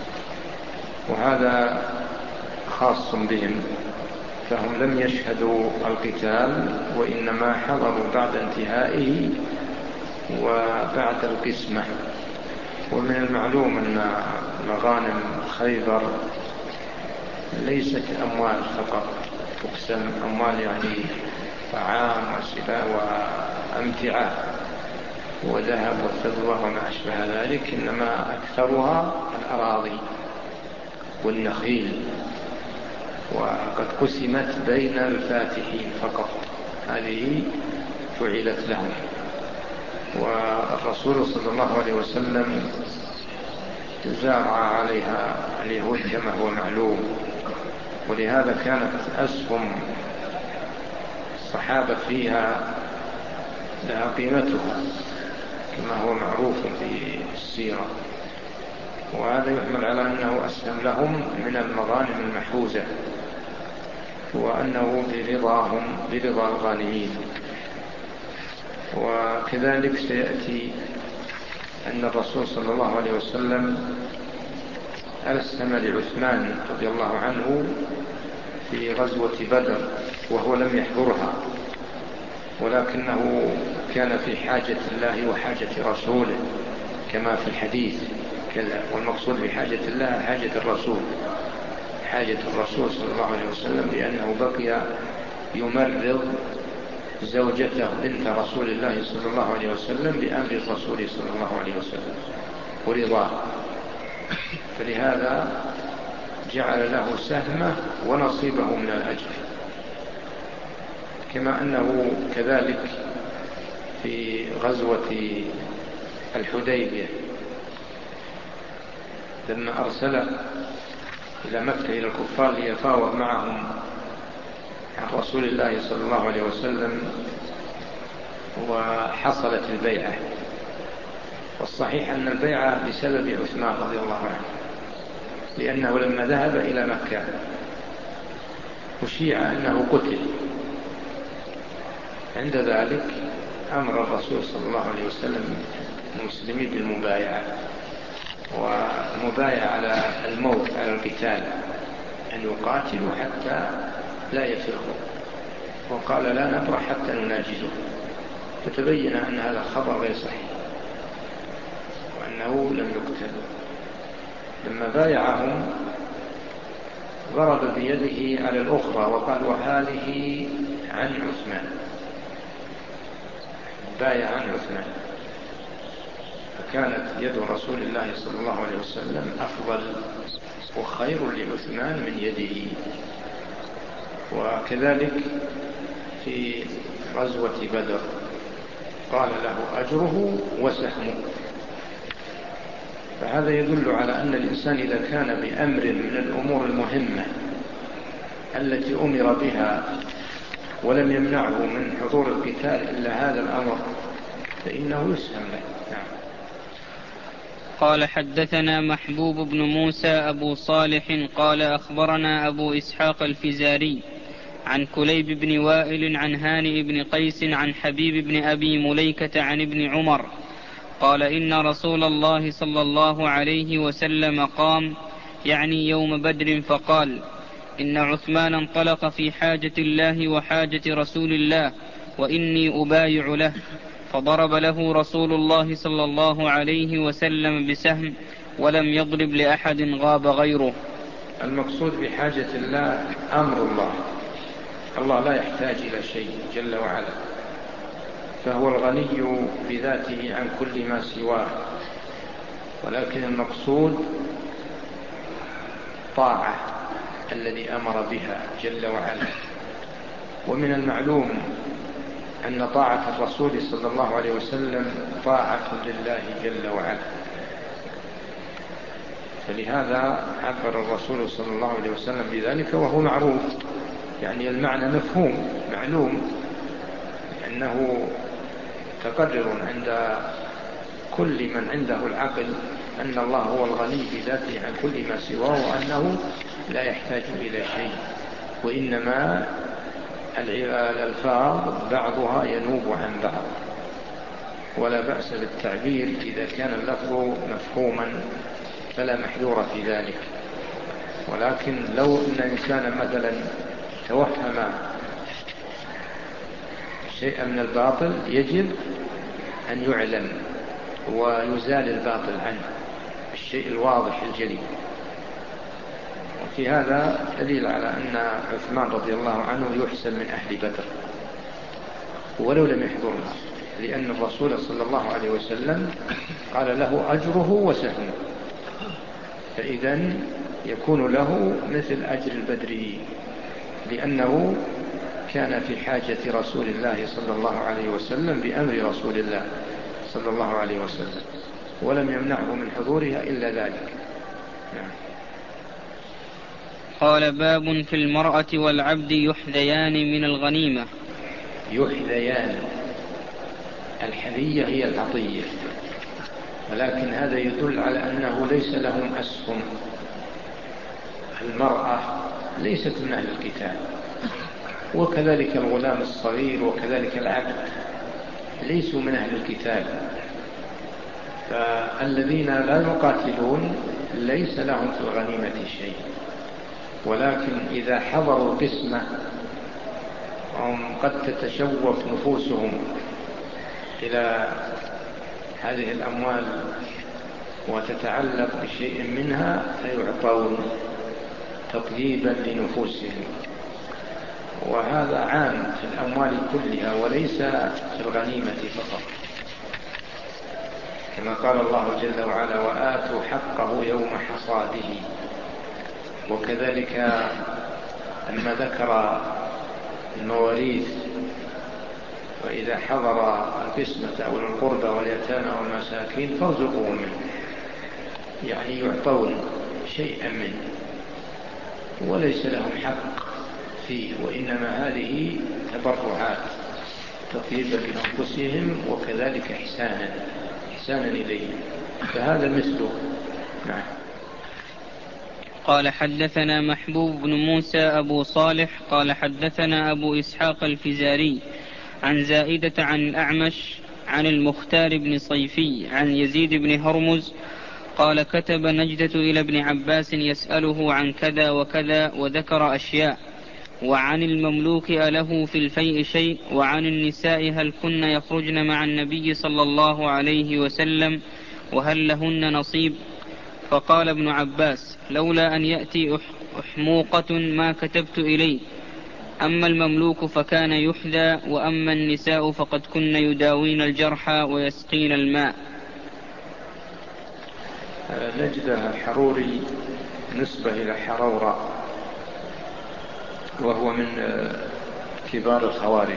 وهذا خاص بهم، فهم لم يشهدوا القتال وإنما حضروا بعد انتهائه وبعد القسمة. ومن المعلوم أن مغانم خيبر ليست أموال فقط تقسم، أموال يعني طعام وسلاح وأمتعة وذهب وفضة وما أشبه ذلك، إنما أكثرها الأراضي والنخيل، وقد قسمت بين الفاتحين فقط، هذه فعلت لهم. والرسول صلى الله عليه وسلم زارع عليها اليهود كما هو معلوم، ولهذا كانت أسهم الصحابة فيها لها قيمتها كما هو معروف في السيرة، وهذا يحمل على أنه أسهم لهم من المغانم المحوزة وأنه برضاهم برضا الغانمين. وكذلك سيأتي أن الرسول صلى الله عليه وسلم أسهم لعثمان رضي الله عنه في غزوة بدر وهو لم يحضرها، ولكنه كان في حاجة الله وحاجة رسوله كما في الحديث كذا. والمقصود بحاجة الله حاجة الرسول، حاجة الرسول صلى الله عليه وسلم، لأنه بقي يمرض زوجته بنت رسول الله صلى الله عليه وسلم بأمر الرسول صلى الله عليه وسلم ورضاه، فلهذا جعل له سهمه ونصيبه من الأجر. كما أنه كذلك في غزوة الحديبية لما أرسل إلى مكة إلى الكفار ليفاوض معهم عن رسول الله صلى الله عليه وسلم، وحصلت البيعة. والصحيح أن البيعة بسبب عثمان رضي الله عنه، لأنه لما ذهب إلى مكة وشيع أنه قتل، عند ذلك أمر الرسول صلى الله عليه وسلم المسلمين بالمبايعة، ومبايع على الموت على القتال، أن يقاتلوا حتى لا يفرقوا، وقال لا نبرح حتى نناجزه. فتبين أن هذا الخبر غير صحيح وأنه لم يقتل. لما بايعهم ضرب بيده على الأخرى وقال وهذه عن عثمان، بايع عن عثمان. فكانت يد رسول الله صلى الله عليه وسلم أفضل وخير لعثمان من يده. وكذلك في غزوة بدر قال له أجره وسهمه. فهذا يدل على أن الإنسان إذا كان بأمر من الأمور المهمة التي أمر بها ولم يمنعه من حضور القتال إلا هذا الأمر فإنه يسهم له. نعم. قال حدثنا محبوب بن موسى أبو صالح قال أخبرنا أبو إسحاق الفزاري عن كليب بن وائل عن هانئ بن قيس عن حبيب بن أبي مليكة عن ابن عمر قال إن رسول الله صلى الله عليه وسلم قام، يعني يوم بدر، فقال إن عثمان انطلق في حاجة الله وحاجة رسول الله وإني أبايع له، فضرب له رسول الله صلى الله عليه وسلم بسهم ولم يضرب لأحد غاب غيره. المقصود بحاجة الله أمر الله، الله لا يحتاج إلى شيء جل وعلا، فهو الغني بذاته عن كل ما سواه، ولكن المقصود طاعة الذي أمر بها جل وعلا. ومن المعلوم أن طاعة الرسول صلى الله عليه وسلم طاعة لله جل وعلا، فلهذا عبر الرسول صلى الله عليه وسلم بذلك وهو معروف، يعني المعنى مفهوم معلوم، أنه تقرر عند كل من عنده العقل أن الله هو الغني بذاته عن كل ما سواه، وأنه لا يحتاج إلى شيء، وإنما الألفاظ بعضها ينوب عن بعض، ولا بأس بالتعبير إذا كان اللفظ مفهوما فلا محذور في ذلك. ولكن لو أن إنسانا مثلا توهم شيئا من الباطل يجب أن يعلم ويزال الباطل عنه الشيء الواضح الجلي. وفي هذا دليل على أن عثمان رضي الله عنه يحسن من أهل بدر ولو لم يحضرها، لأن الرسول صلى الله عليه وسلم قال له أجره وسهمه، فإذا يكون له مثل أجر البدري، لأنه كان في حاجة رسول الله صلى الله عليه وسلم بأمر رسول الله صلى الله عليه وسلم، ولم يمنعه من حضورها إلا ذلك. نعم. قال باب في المرأة والعبد يحذيان من الغنيمة. يحذيان، الحذية هي العطية، ولكن هذا يدل على أنه ليس لهم أسهم. المرأة ليست من أهل القتال، وكذلك الغلام الصغير وكذلك العبد ليسوا من أهل القتال، فالذين لا يقاتلون ليس لهم في الغنيمة شيء، ولكن إذا حضروا القسمة هم قد تتشوف نفوسهم إلى هذه الأموال وتتعلق بشيء منها فيعطون تطييبا لنفوسهم. وهذا عام في الأموال كلها وليس في الغنيمة فقط، كما قال الله جل وعلا وآتوا حقه يوم حصاده. وكذلك لما ذكر المواريث وإذا حضر القسمة أولو القربى واليتامى والمساكين فارزقوهم منه، يعني يعطون شيئا منه وليس لهم حق فيه، وإنما هذه تبرعات تطيبا لأنفسهم وكذلك إحسانا إحسانا إليهم، فهذا مثله. نعم. قال حدثنا محبوب بن موسى أبو صالح قال حدثنا أبو إسحاق الفزاري عن زائدة عن الأعمش عن المختار بن صيفي عن يزيد بن هرمز قال كتب نجدة إلى ابن عباس يسأله عن كذا وكذا وذكر أشياء، وعن المملوك أله في الفيء شيء، وعن النساء هل كن يخرجن مع النبي صلى الله عليه وسلم وهل لهن نصيب. فقال ابن عباس لولا أن يأتي أحموقة ما كتبت إليه، أما المملوك فكان يحذى، وأما النساء فقد كن يداوين الجرحى ويسقين الماء. نجد حروري نسبة إلى حرورة، وهو من كبار الخوارج،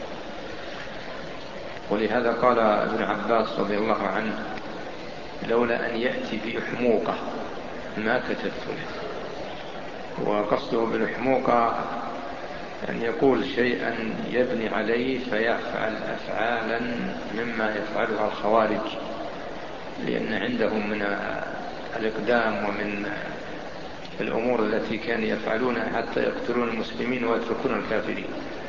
ولهذا قال ابن عباس رضي الله عنه لولا أن يأتي بأحموقة ما كتبت له. وقصده بالأحموقة أن يقول شيئا يبني عليه فيفعل أفعالا مما يفعلها الخوارج، لأن عندهم من الإقدام ومن الأمور التي كانوا يفعلونها حتى يقتلون المسلمين ويتركون الكافرين،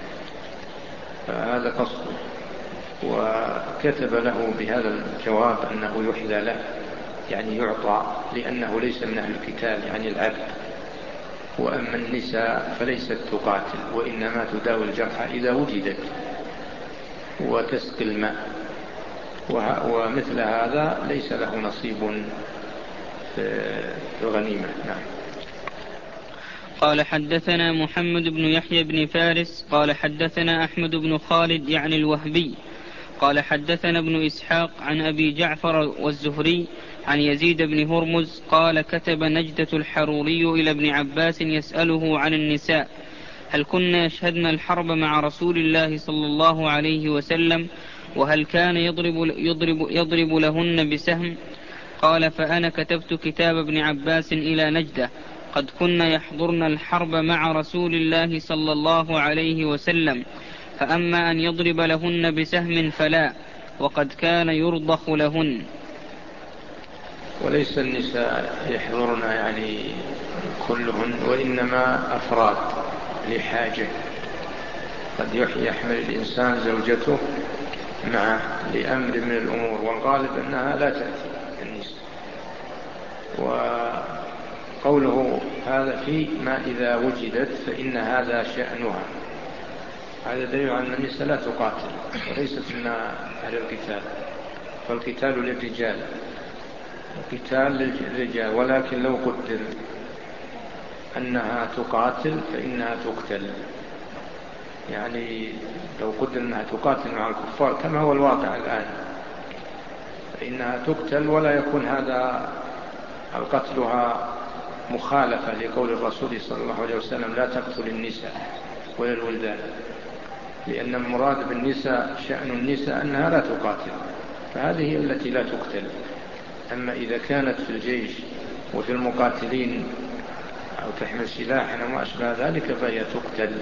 فهذا قصده. وكتب له بهذا الجواب أنه يحذى له، يعني يعطى، لأنه ليس من أهل القتال يعني العبد. وأما النساء فليست تقاتل وإنما تداوي الجرحى إذا وجدت وتسقي الماء، ومثل هذا ليس له نصيب في الغنيمة. نعم. قال حدثنا محمد بن يحيى بن فارس قال حدثنا أحمد بن خالد يعني الوهبي قال حدثنا ابن إسحاق عن أبي جعفر والزهري عن يزيد بن هرمز قال كتب نجدة الحروري إلى ابن عباس يسأله عن النساء هل كن يشهدن الحرب مع رسول الله صلى الله عليه وسلم وهل كان يضرب, يضرب, يضرب لهن بسهم. قال فأنا كتبت كتاب ابن عباس إلى نجدة قد كن يحضرن الحرب مع رسول الله صلى الله عليه وسلم، فأما أن يضرب لهن بسهم فلا، وقد كان يرضخ لهن. وليس النساء يحضرن يعني كلهن، وإنما أفراد لحاجة، قد يحمل الإنسان زوجته معه لأمر من الأمور، والغالب أنها لا تأتي النساء. وقوله هذا في ما إذا وجدت فإن هذا شأنها، هذا دليل على أن النساء لا تقاتل وليست من أهل القتال، فالقتال للرجال، القتال للرجال. ولكن لو قدر أنها تقاتل فإنها تقتل، يعني لو قدر أنها تقاتل مع الكفار كما هو الواقع الآن فإنها تقتل، ولا يكون هذا القتلها مخالفة لقول الرسول صلى الله عليه وسلم لا تقتل النساء ولا الولدان، لأن المراد بالنساء شأن النساء أنها لا تقاتل، فهذه التي لا تقتل. أما إذا كانت في الجيش وفي المقاتلين أو تحمل سلاحا وما أشبه ذلك فهي تقتل.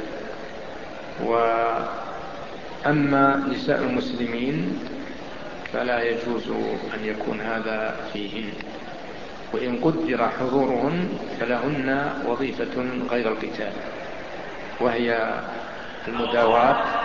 وأما نساء المسلمين فلا يجوز أن يكون هذا فيهن، وإن قدر حضورهن فلهن وظيفة غير القتال، وهي المداواة